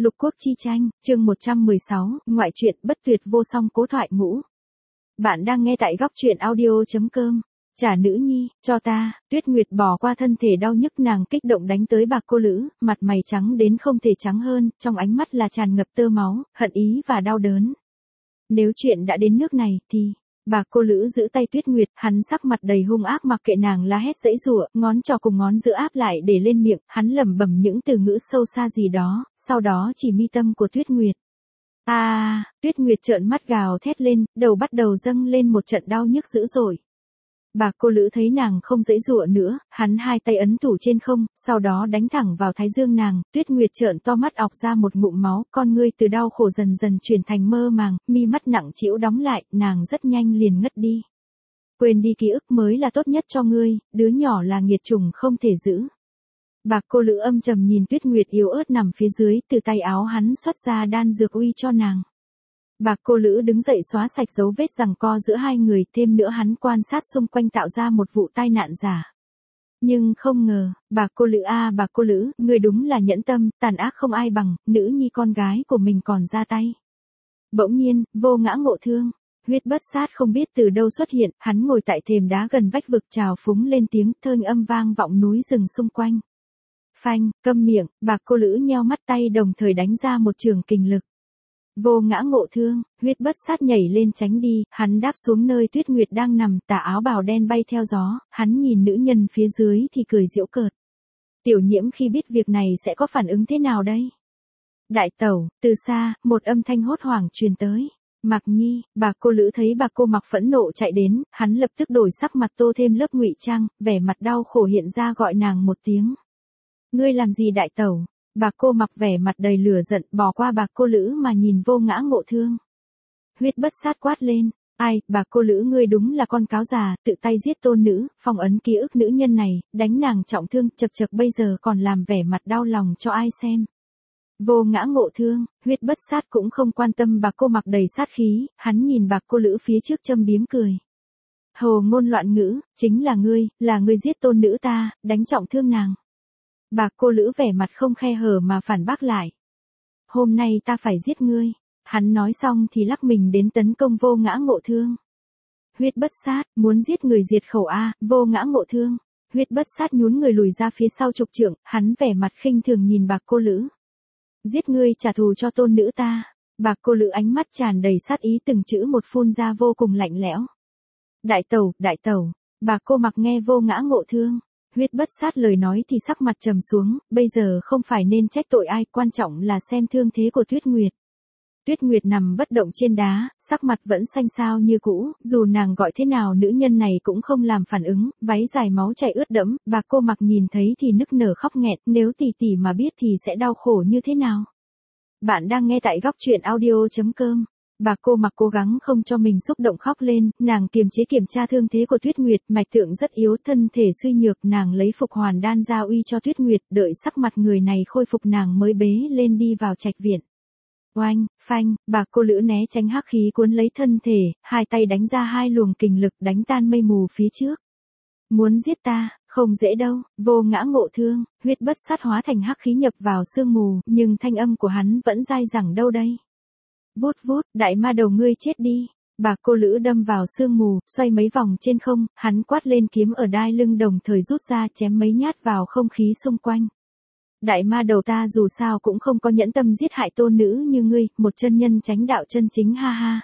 Lục quốc chi tranh, chương 116, ngoại truyện bất tuyệt vô song cố thoại ngũ. Bạn đang nghe tại góc truyện audio.com. Trả nữ nhi, cho ta. Tuyết Nguyệt bỏ qua thân thể đau nhức, nàng kích động đánh tới Bạc Cô Lữ, mặt mày trắng đến không thể trắng hơn, trong ánh mắt là tràn ngập tơ máu, hận ý và đau đớn. Nếu chuyện đã đến nước này, thì... Bạc Cô Lữ giữ tay Tuyết Nguyệt, hắn sắc mặt đầy hung ác mặc kệ nàng la hét giãy giụa, ngón trỏ cùng ngón giữa áp lại để lên miệng, hắn lẩm bẩm những từ ngữ sâu xa gì đó, sau đó chỉ mi tâm của Tuyết Nguyệt. Tuyết Nguyệt trợn mắt gào thét lên, đầu bắt đầu dâng lên một trận đau nhức dữ dội. Bạc Cô Lữ thấy nàng không giãy giụa nữa, hắn hai tay ấn tủ trên không, sau đó đánh thẳng vào thái dương nàng. Tuyết Nguyệt trợn to mắt ọc ra một ngụm máu, con ngươi từ đau khổ dần dần chuyển thành mơ màng, mi mắt nặng trĩu đóng lại, nàng rất nhanh liền ngất đi. Quên đi ký ức mới là tốt nhất cho ngươi, đứa nhỏ là nghiệt chủng không thể giữ. Bạc Cô Lữ âm trầm nhìn Tuyết Nguyệt yếu ớt nằm phía dưới, từ tay áo hắn xuất ra đan dược uy cho nàng. Bạc Cô Lữ đứng dậy xóa sạch dấu vết giằng co giữa hai người, thêm nữa hắn quan sát xung quanh tạo ra một vụ tai nạn giả. Nhưng không ngờ, Bạc Cô Lữ, người đúng là nhẫn tâm, tàn ác không ai bằng, nữ nhi con gái của mình còn ra tay. Bỗng nhiên, Vô Ngã Ngộ Thương, Huyết Bất Sát không biết từ đâu xuất hiện, hắn ngồi tại thềm đá gần vách vực trào phúng lên tiếng, thênh âm vang vọng núi rừng xung quanh. Phanh, câm miệng, Bạc Cô Lữ nheo mắt tay đồng thời đánh ra một trường kình lực. Vô Ngã Ngộ Thương, Huyết Bất Sát nhảy lên tránh đi, hắn đáp xuống nơi Tuyết Nguyệt đang nằm, tà áo bào đen bay theo gió, hắn nhìn nữ nhân phía dưới thì cười giễu cợt. Tiểu Nhiễm khi biết việc này sẽ có phản ứng thế nào đây? Đại tẩu, từ xa, một âm thanh hốt hoảng truyền tới. Mạc Nhi, Bạc Cô Lữ thấy Bạc Cô Mặc phẫn nộ chạy đến, hắn lập tức đổi sắc mặt tô thêm lớp ngụy trang, vẻ mặt đau khổ hiện ra gọi nàng một tiếng. Ngươi làm gì đại tẩu? Bạc Cô Mặc vẻ mặt đầy lửa giận, bỏ qua Bạc Cô Lữ mà nhìn Vô Ngã Ngộ Thương. Huyết Bất Sát quát lên, ai, Bạc Cô Lữ ngươi đúng là con cáo già, tự tay giết tôn nữ, phong ấn ký ức nữ nhân này, đánh nàng trọng thương, chật chật bây giờ còn làm vẻ mặt đau lòng cho ai xem. Vô Ngã Ngộ Thương, Huyết Bất Sát cũng không quan tâm Bạc Cô Mặc đầy sát khí, hắn nhìn Bạc Cô Lữ phía trước châm biếm cười. Hồ ngôn loạn ngữ, chính là ngươi giết tôn nữ ta, đánh trọng thương nàng. Bạc Cô Lữ vẻ mặt không khe hở mà phản bác lại. Hôm nay ta phải giết ngươi. Hắn nói xong thì lắc mình đến tấn công Vô Ngã Ngộ Thương. Huyết Bất Sát, muốn giết người diệt khẩu Vô Ngã Ngộ Thương. Huyết Bất Sát nhún người lùi ra phía sau chục trượng, hắn vẻ mặt khinh thường nhìn Bạc Cô Lữ. Giết ngươi trả thù cho tôn nữ ta. Bạc Cô Lữ ánh mắt tràn đầy sát ý từng chữ một phun ra vô cùng lạnh lẽo. Đại tẩu, Bạc Cô Mặc nghe Vô Ngã Ngộ Thương. Huyết Bất Sát lời nói thì sắc mặt trầm xuống, bây giờ không phải nên trách tội ai, quan trọng là xem thương thế của Tuyết Nguyệt. Tuyết Nguyệt nằm bất động trên đá, sắc mặt vẫn xanh xao như cũ, dù nàng gọi thế nào nữ nhân này cũng không làm phản ứng, váy dài máu chảy ướt đẫm, Bạc Cô Mặc nhìn thấy thì nức nở khóc nghẹn, nếu tỷ tỷ mà biết thì sẽ đau khổ như thế nào. Bạn đang nghe tại góc truyện audio.com. Bạc Cô Mặc cố gắng không cho mình xúc động khóc lên, nàng kiềm chế kiểm tra thương thế của Tuyết Nguyệt, mạch tượng rất yếu, thân thể suy nhược, nàng lấy phục hoàn đan ra uy cho Tuyết Nguyệt, đợi sắc mặt người này khôi phục nàng mới bế lên đi vào trạch viện. Oanh, phanh, Bạc Cô Lữ né tránh hắc khí cuốn lấy thân thể, hai tay đánh ra hai luồng kình lực đánh tan mây mù phía trước. Muốn giết ta, không dễ đâu. Vô Ngã Ngộ Thương, Huyết Bất Sát hóa thành hắc khí nhập vào sương mù, nhưng thanh âm của hắn vẫn dai dẳng đâu đây. Vút vút, đại ma đầu ngươi chết đi. Bạc Cô Lữ đâm vào sương mù, xoay mấy vòng trên không, hắn quát lên kiếm ở đai lưng đồng thời rút ra chém mấy nhát vào không khí xung quanh. Đại ma đầu ta dù sao cũng không có nhẫn tâm giết hại tôn nữ như ngươi, một chân nhân chánh đạo chân chính ha ha.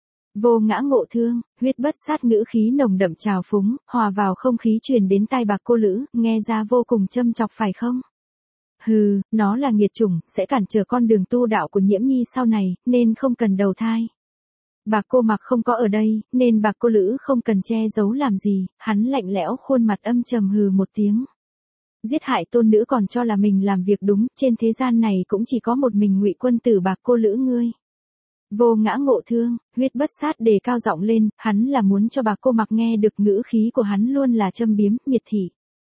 Vô Ngã Ngộ Thương, Huyết Bất Sát ngữ khí nồng đậm trào phúng, hòa vào không khí truyền đến tai Bạc Cô Lữ, nghe ra vô cùng châm chọc phải không? Hừ, nó là nghiệt chủng, sẽ cản trở con đường tu đạo của Nhiễm Nhi sau này, nên không cần đầu thai. Bạc Cô Mặc không có ở đây, nên Bạc Cô Lữ không cần che giấu làm gì, hắn lạnh lẽo khuôn mặt âm trầm hừ một tiếng. Giết hại tôn nữ còn cho là mình làm việc đúng, trên thế gian này cũng chỉ có một mình Ngụy Quân Tử Bạc Cô Lữ ngươi. Vô Ngã Ngộ Thương, Huyết Bất Sát đề cao giọng lên, hắn là muốn cho Bạc Cô Mặc nghe được ngữ khí của hắn luôn là châm biếm, miệt thị.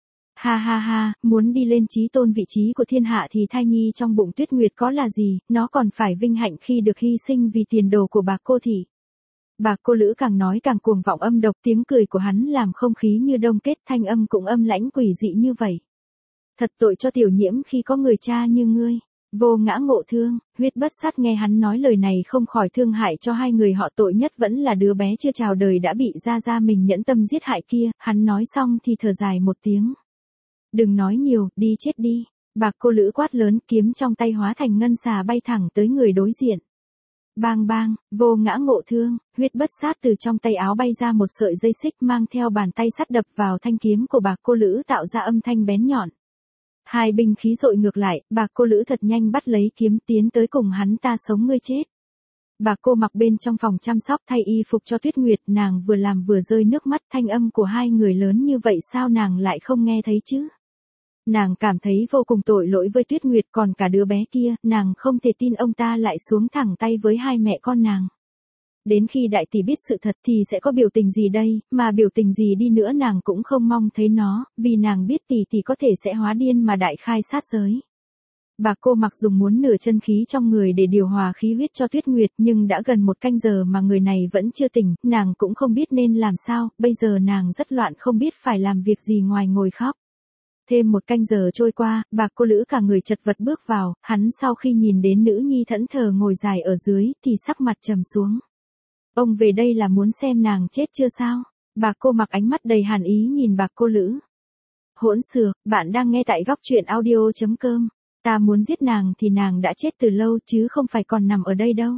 Ha ha ha, muốn đi lên chí tôn vị trí của thiên hạ thì thai nhi trong bụng Tuyết Nguyệt có là gì, nó còn phải vinh hạnh khi được hy sinh vì tiền đồ của Bạc Cô thị. Bạc Cô Lữ càng nói càng cuồng vọng âm độc, tiếng cười của hắn làm không khí như đông kết, thanh âm cũng âm lãnh quỷ dị như vậy. Thật tội cho Tiểu Nhiễm khi có người cha như ngươi. Vô ngã ngộ thương, huyết bất sát nghe hắn nói lời này không khỏi thương hại cho hai người họ, tội nhất vẫn là đứa bé chưa chào đời đã bị gia mình nhẫn tâm giết hại kia. Hắn nói xong thì thở dài một tiếng. Đừng nói nhiều, đi chết đi. Bạc cô Lữ quát lớn, kiếm trong tay hóa thành ngân xà bay thẳng tới người đối diện. Bang bang, vô ngã ngộ thương, huyết bất sát từ trong tay áo bay ra một sợi dây xích mang theo bàn tay sắt đập vào thanh kiếm của bạc cô Lữ tạo ra âm thanh bén nhọn. Hai binh khí dội ngược lại, bạc cô Lữ thật nhanh bắt lấy kiếm tiến tới cùng hắn, ta sống ngươi chết. Bạc cô mặc bên trong phòng chăm sóc thay y phục cho Tuyết Nguyệt, nàng vừa làm vừa rơi nước mắt, thanh âm của hai người lớn như vậy sao nàng lại không nghe thấy chứ? Nàng cảm thấy vô cùng tội lỗi với Tuyết Nguyệt, còn cả đứa bé kia, nàng không thể tin ông ta lại xuống thẳng tay với hai mẹ con nàng. Đến khi đại tỷ biết sự thật thì sẽ có biểu tình gì đây, mà biểu tình gì đi nữa nàng cũng không mong thấy nó, vì nàng biết tỷ có thể sẽ hóa điên mà đại khai sát giới. Bạc cô mặc dùng muốn nửa chân khí trong người để điều hòa khí huyết cho Tuyết Nguyệt, nhưng đã gần 1 canh giờ mà người này vẫn chưa tỉnh, nàng cũng không biết nên làm sao, bây giờ nàng rất loạn không biết phải làm việc gì ngoài ngồi khóc. Thêm 1 canh giờ trôi qua, bạc cô Lữ cả người chật vật bước vào, hắn sau khi nhìn đến nữ nhi thẫn thờ ngồi dài ở dưới, thì sắc mặt trầm xuống. Ông về đây là muốn xem nàng chết chưa sao? Bạc cô mặc ánh mắt đầy hàn ý nhìn bạc cô Lữ. Hỗn xược, bạn đang nghe tại góc truyện audio.com. Ta muốn giết nàng thì nàng đã chết từ lâu chứ không phải còn nằm ở đây đâu.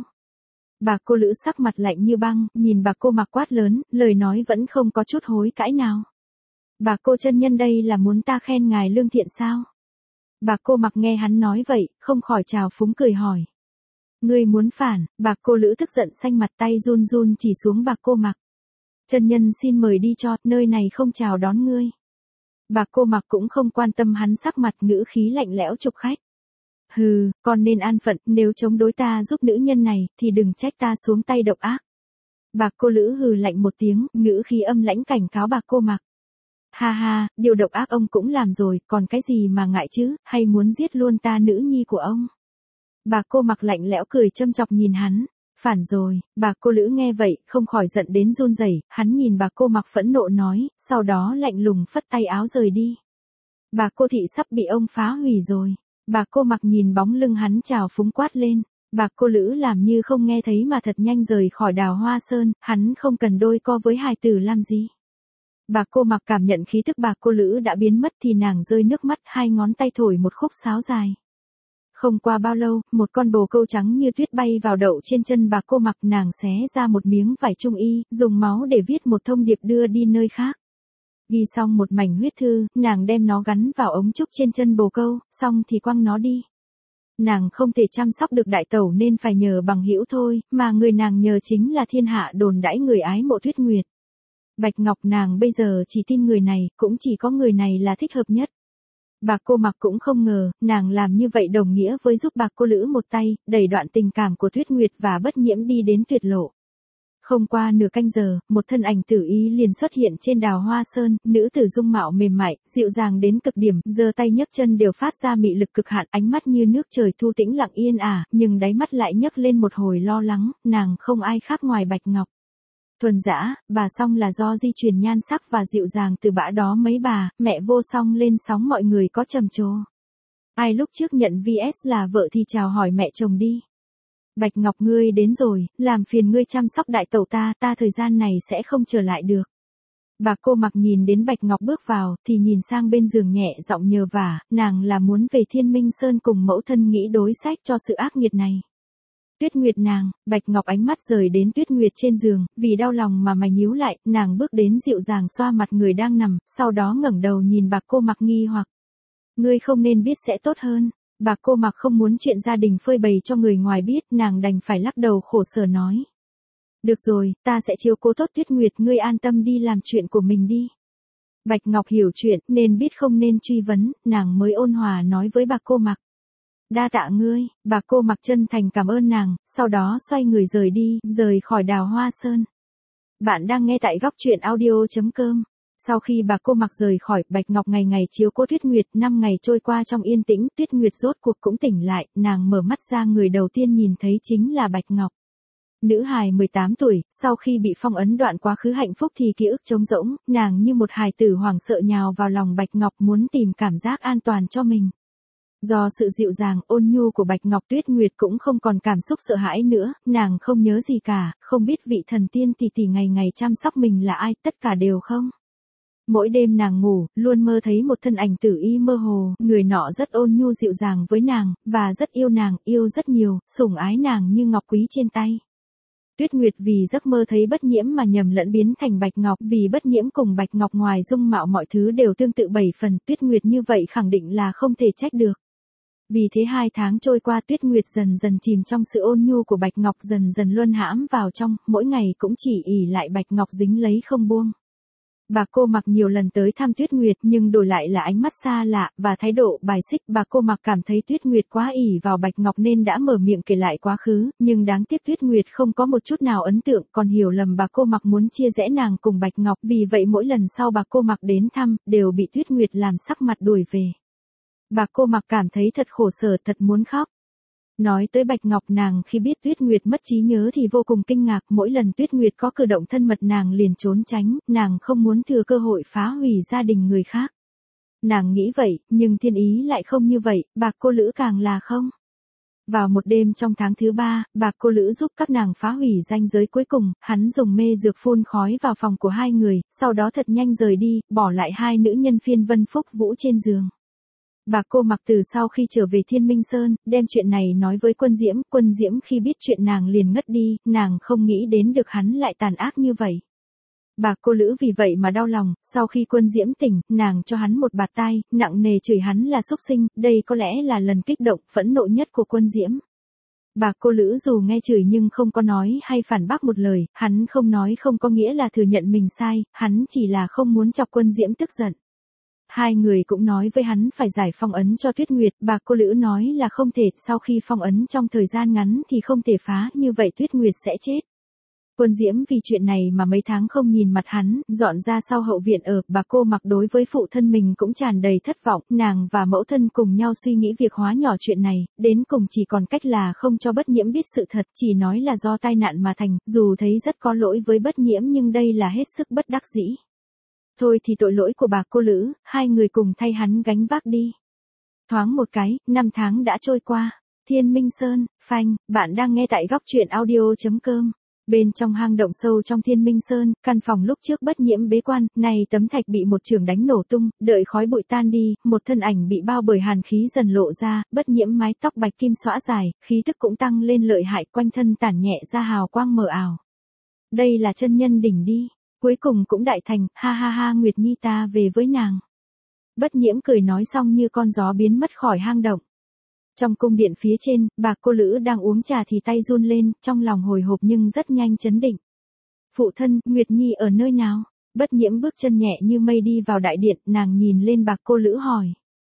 Bạc cô Lữ sắc mặt lạnh như băng, nhìn bạc cô mặc quát lớn, lời nói vẫn không có chút hối cãi nào. Bạc cô chân nhân đây là muốn ta khen ngài lương thiện sao? Bạc cô mặc nghe hắn nói vậy, không khỏi trào phúng cười hỏi. Ngươi muốn phản? Bạc cô Lữ tức giận xanh mặt, tay run run chỉ xuống bạc cô mặc. Chân nhân xin mời đi cho, nơi này không chào đón ngươi. Bạc cô mặc cũng không quan tâm hắn, sắc mặt ngữ khí lạnh lẽo chụp khách. Hừ, con nên an phận, nếu chống đối ta giúp nữ nhân này, thì đừng trách ta xuống tay độc ác. Bạc cô Lữ hừ lạnh một tiếng, ngữ khí âm lãnh cảnh cáo bạc cô mặc. Ha ha, điều độc ác ông cũng làm rồi, còn cái gì mà ngại chứ, hay muốn giết luôn ta nữ nhi của ông? Bạc cô mặc lạnh lẽo cười châm chọc nhìn hắn. Phản rồi. Bạc cô Lữ nghe vậy, không khỏi giận đến run rẩy, hắn nhìn bạc cô mặc phẫn nộ nói, sau đó lạnh lùng phất tay áo rời đi. Bạc cô thị sắp bị ông phá hủy rồi. Bạc cô mặc nhìn bóng lưng hắn trào phúng quát lên. Bạc cô Lữ làm như không nghe thấy mà thật nhanh rời khỏi Đào Hoa Sơn, hắn không cần đôi co với hài tử làm gì. Bạc cô mặc cảm nhận khí tức bạc cô Lữ đã biến mất thì nàng rơi nước mắt, hai ngón tay thổi một khúc sáo dài. Không qua bao lâu, một con bồ câu trắng như tuyết bay vào đậu trên chân bạc cô mặc, nàng xé ra một miếng vải trung y, dùng máu để viết một thông điệp đưa đi nơi khác. Ghi xong một mảnh huyết thư, nàng đem nó gắn vào ống trúc trên chân bồ câu, xong thì quăng nó đi. Nàng không thể chăm sóc được đại tẩu nên phải nhờ bằng hữu thôi, mà người nàng nhờ chính là thiên hạ đồn đãi người ái mộ Tuyết Nguyệt. Bạch Ngọc nàng bây giờ chỉ tin người này, cũng chỉ có người này là thích hợp nhất. Bạc cô mặc cũng không ngờ, nàng làm như vậy đồng nghĩa với giúp bạc cô Lữ một tay, đẩy đoạn tình cảm của Tuyết Nguyệt và Bất Nhiễm đi đến tuyệt lộ. Không qua nửa canh giờ, một thân ảnh tử ý liền xuất hiện trên Đào Hoa Sơn, nữ tử dung mạo mềm mại, dịu dàng đến cực điểm, giơ tay nhấc chân đều phát ra mị lực cực hạn, ánh mắt như nước trời thu tĩnh lặng yên ả, nhưng đáy mắt lại nhấc lên một hồi lo lắng, nàng không ai khác ngoài Bạch Ngọc. Thuần dã, bà Song là do di truyền nhan sắc và dịu dàng từ bã đó mấy bà, mẹ Vô Song lên sóng mọi người có trầm trồ. Ai lúc trước nhận VS là vợ thì chào hỏi mẹ chồng đi. Bạch Ngọc ngươi đến rồi, làm phiền ngươi chăm sóc đại tẩu ta thời gian này sẽ không trở lại được. Bạc cô mặc nhìn đến Bạch Ngọc bước vào, thì nhìn sang bên giường nhẹ giọng nhờ vả, nàng là muốn về Thiên Minh Sơn cùng mẫu thân nghĩ đối sách cho sự ác nghiệt này. Tuyết Nguyệt nàng, Bạch Ngọc ánh mắt rời đến Tuyết Nguyệt trên giường, vì đau lòng mà mày nhíu lại, nàng bước đến dịu dàng xoa mặt người đang nằm, sau đó ngẩng đầu nhìn bạc cô mặc nghi hoặc. Ngươi không nên biết sẽ tốt hơn. Bạc cô mặc không muốn chuyện gia đình phơi bày cho người ngoài biết, nàng đành phải lắc đầu khổ sở nói. Được rồi, ta sẽ chiếu cố tốt Tuyết Nguyệt, ngươi an tâm đi làm chuyện của mình đi. Bạch Ngọc hiểu chuyện, nên biết không nên truy vấn, nàng mới ôn hòa nói với bạc cô mặc. Đa tạ ngươi, bạc cô mặc chân thành cảm ơn nàng, sau đó xoay người rời đi, rời khỏi Đào Hoa Sơn. Bạn đang nghe tại góc truyện audio.com. Sau khi bạc cô mặc rời khỏi, Bạch Ngọc ngày ngày chiếu cố Tuyết Nguyệt, 5 ngày trôi qua trong yên tĩnh, Tuyết Nguyệt rốt cuộc cũng tỉnh lại, nàng mở mắt ra người đầu tiên nhìn thấy chính là Bạch Ngọc. Nữ hài 18 tuổi, sau khi bị phong ấn đoạn quá khứ hạnh phúc thì ký ức trống rỗng, nàng như một hài tử hoảng sợ nhào vào lòng Bạch Ngọc muốn tìm cảm giác an toàn cho mình. Do sự dịu dàng, ôn nhu của Bạch Ngọc Tuyết Nguyệt cũng không còn cảm xúc sợ hãi nữa, nàng không nhớ gì cả, không biết vị thần tiên tỷ tỷ ngày ngày chăm sóc mình là ai, tất cả đều không. Mỗi đêm nàng ngủ, luôn mơ thấy một thân ảnh tử y mơ hồ, người nọ rất ôn nhu dịu dàng với nàng, và rất yêu nàng, yêu rất nhiều, sủng ái nàng như ngọc quý trên tay. Tuyết Nguyệt vì giấc mơ thấy Bất Nhiễm mà nhầm lẫn biến thành Bạch Ngọc, vì Bất Nhiễm cùng Bạch Ngọc ngoài dung mạo mọi thứ đều tương tự 7 phần, Tuyết Nguyệt như vậy khẳng định là không thể trách được. Vì thế 2 tháng trôi qua, Tuyết Nguyệt dần dần chìm trong sự ôn nhu của Bạch Ngọc, dần dần luân hãm vào trong, mỗi ngày cũng chỉ ỷ lại Bạch Ngọc dính lấy không buông. Bà cô Mặc nhiều lần tới thăm Tuyết Nguyệt nhưng đổi lại là ánh mắt xa lạ và thái độ bài xích. Bà cô Mặc cảm thấy Tuyết Nguyệt quá ỷ vào Bạch Ngọc nên đã mở miệng kể lại quá khứ, nhưng đáng tiếc Tuyết Nguyệt không có một chút nào ấn tượng, còn hiểu lầm bà cô Mặc muốn chia rẽ nàng cùng Bạch Ngọc, vì vậy mỗi lần sau bà cô Mặc đến thăm, đều bị Tuyết Nguyệt làm sắc mặt đuổi về. Bà cô Mặc cảm thấy thật khổ sở, thật muốn khóc. Nói tới Bạch Ngọc, nàng khi biết Tuyết Nguyệt mất trí nhớ thì vô cùng kinh ngạc, mỗi lần Tuyết Nguyệt có cử động thân mật nàng liền trốn tránh, nàng không muốn thừa cơ hội phá hủy gia đình người khác. Nàng nghĩ vậy, nhưng thiên ý lại không như vậy, Bạc Cô Lữ càng là không. Vào một đêm trong tháng thứ 3, Bạc Cô Lữ giúp các nàng phá hủy ranh giới cuối cùng, hắn dùng mê dược phun khói vào phòng của 2 người, sau đó thật nhanh rời đi, bỏ lại 2 nữ nhân phiên vân phúc vũ trên giường. Bà cô Mặc từ sau khi trở về Thiên Minh Sơn, đem chuyện này nói với Quân Diễm khi biết chuyện nàng liền ngất đi, nàng không nghĩ đến được hắn lại tàn ác như vậy. Bà cô Lữ vì vậy mà đau lòng, sau khi Quân Diễm tỉnh, nàng cho hắn một bạt tai, nặng nề chửi hắn là súc sinh, đây có lẽ là lần kích động, phẫn nộ nhất của Quân Diễm. Bà cô Lữ dù nghe chửi nhưng không có nói hay phản bác một lời, hắn không nói không có nghĩa là thừa nhận mình sai, hắn chỉ là không muốn chọc Quân Diễm tức giận. 2 người cũng nói với hắn phải giải phong ấn cho Tuyết Nguyệt, bà cô Lữ nói là không thể, sau khi phong ấn trong thời gian ngắn thì không thể phá, như vậy Tuyết Nguyệt sẽ chết. Quân Diễm vì chuyện này mà mấy tháng không nhìn mặt hắn, dọn ra sau hậu viện ở, bà cô Mặc đối với phụ thân mình cũng tràn đầy thất vọng, nàng và mẫu thân cùng nhau suy nghĩ việc hóa nhỏ chuyện này, đến cùng chỉ còn cách là không cho Bất Nhiễm biết sự thật, chỉ nói là do tai nạn mà thành, dù thấy rất có lỗi với Bất Nhiễm nhưng đây là hết sức bất đắc dĩ. Thôi thì tội lỗi của bà cô Lữ, 2 người cùng thay hắn gánh vác đi. Thoáng một cái, 5 tháng đã trôi qua. Thiên Minh Sơn, phanh, bạn đang nghe tại góc truyện audio.com. Bên trong hang động sâu trong Thiên Minh Sơn, căn phòng lúc trước Bất Nhiễm bế quan, này tấm thạch bị một chưởng đánh nổ tung, đợi khói bụi tan đi, một thân ảnh bị bao bởi hàn khí dần lộ ra, Bất Nhiễm mái tóc bạch kim xõa dài, khí tức cũng tăng lên lợi hại, quanh thân tản nhẹ ra hào quang mờ ảo. Đây là chân nhân đỉnh đi. Cuối cùng cũng đại thành, ha ha ha, Nguyệt Nhi ta về với nàng. Bất Nhiễm cười nói xong như con gió biến mất khỏi hang động. Trong cung điện phía trên, bà cô Lữ đang uống trà thì tay run lên, trong lòng hồi hộp nhưng rất nhanh chấn định. Phụ thân, Nguyệt Nhi ở nơi nào? Bất Nhiễm bước chân nhẹ như mây đi vào đại điện, nàng nhìn lên bà cô Lữ hỏi.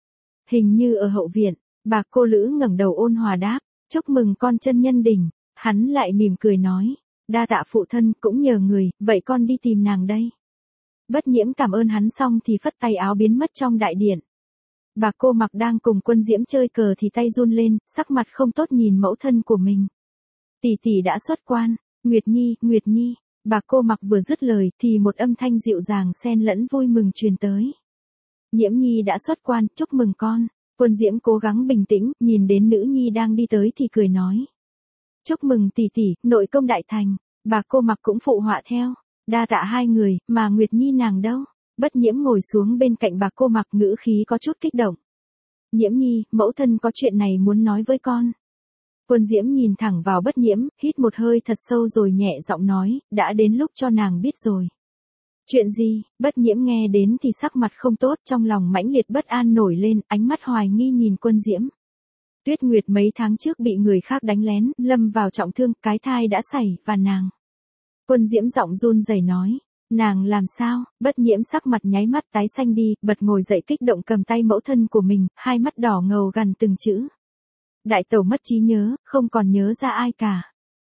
Hình như ở hậu viện, bà cô Lữ ngẩng đầu ôn hòa đáp, chúc mừng con chân nhân đỉnh. Hắn lại mỉm cười nói. Đa tạ phụ thân, cũng nhờ người, vậy con đi tìm nàng đây. Bất Nhiễm cảm ơn hắn xong thì phất tay áo biến mất trong đại điện. Bà cô Mặc đang cùng Quân Diễm chơi cờ thì tay run lên, sắc mặt không tốt nhìn mẫu thân của mình. Tỷ tỷ đã xuất quan, Nguyệt Nhi, bà cô Mặc vừa dứt lời thì một âm thanh dịu dàng xen lẫn vui mừng truyền tới. Nhiễm Nhi đã xuất quan, chúc mừng con. Quân Diễm cố gắng bình tĩnh, nhìn đến nữ nhi đang đi tới thì cười nói. Chúc mừng tỷ tỷ, nội công đại thành. Bà cô Mặc cũng phụ họa theo. Đa tạ 2 người, mà Nguyệt Nhi nàng đâu? Bất Nhiễm ngồi xuống bên cạnh bà cô Mặc, ngữ khí có chút kích động. Nhiễm Nhi, mẫu thân có chuyện này muốn nói với con. Quân Diễm nhìn thẳng vào Bất Nhiễm, hít một hơi thật sâu rồi nhẹ giọng nói, đã đến lúc cho nàng biết rồi. Chuyện gì? Bất Nhiễm nghe đến thì sắc mặt không tốt, trong lòng mãnh liệt bất an nổi lên, ánh mắt hoài nghi nhìn Quân Diễm. Tuyết Nguyệt mấy tháng trước bị người khác đánh lén, lâm vào trọng thương, cái thai đã xảy, và nàng. Quân Diễm giọng run rẩy nói, nàng làm sao? Bất Nhiễm sắc mặt nháy mắt tái xanh đi, bật ngồi dậy kích động cầm tay mẫu thân của mình, hai mắt đỏ ngầu gần từng chữ. Đại tẩu mất trí nhớ, không còn nhớ ra ai cả.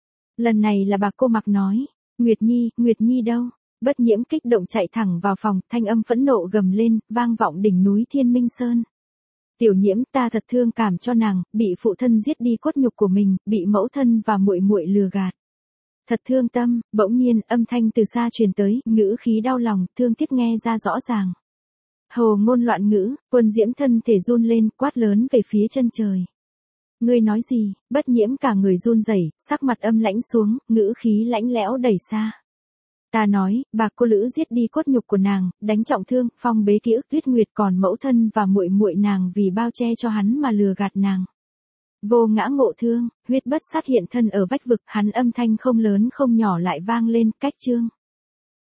Lần này là bà cô Mặc nói, Nguyệt Nhi đâu? Bất Nhiễm kích động chạy thẳng vào phòng, thanh âm phẫn nộ gầm lên, vang vọng đỉnh núi Thiên Minh Sơn. Tiểu Nhiễm, ta thật thương cảm cho nàng, bị phụ thân giết đi cốt nhục của mình, bị mẫu thân và muội muội lừa gạt. Thật thương tâm. Bỗng nhiên, âm thanh từ xa truyền tới, ngữ khí đau lòng, thương tiếc nghe ra rõ ràng. Hồ ngôn loạn ngữ, Quân Diễm thân thể run lên, quát lớn về phía chân trời. Ngươi nói gì? Bất Nhiễm cả người run rẩy, sắc mặt âm lãnh xuống, ngữ khí lãnh lẽo đẩy xa. Ta nói, bà cô Lữ giết đi cốt nhục của nàng, đánh trọng thương, phong bế ký ức Tuyết Nguyệt, còn mẫu thân và muội muội nàng vì bao che cho hắn mà lừa gạt nàng. Vô Ngã ngộ thương, huyết bất sát hiện thân ở vách vực, hắn âm thanh không lớn không nhỏ lại vang lên, cách chương.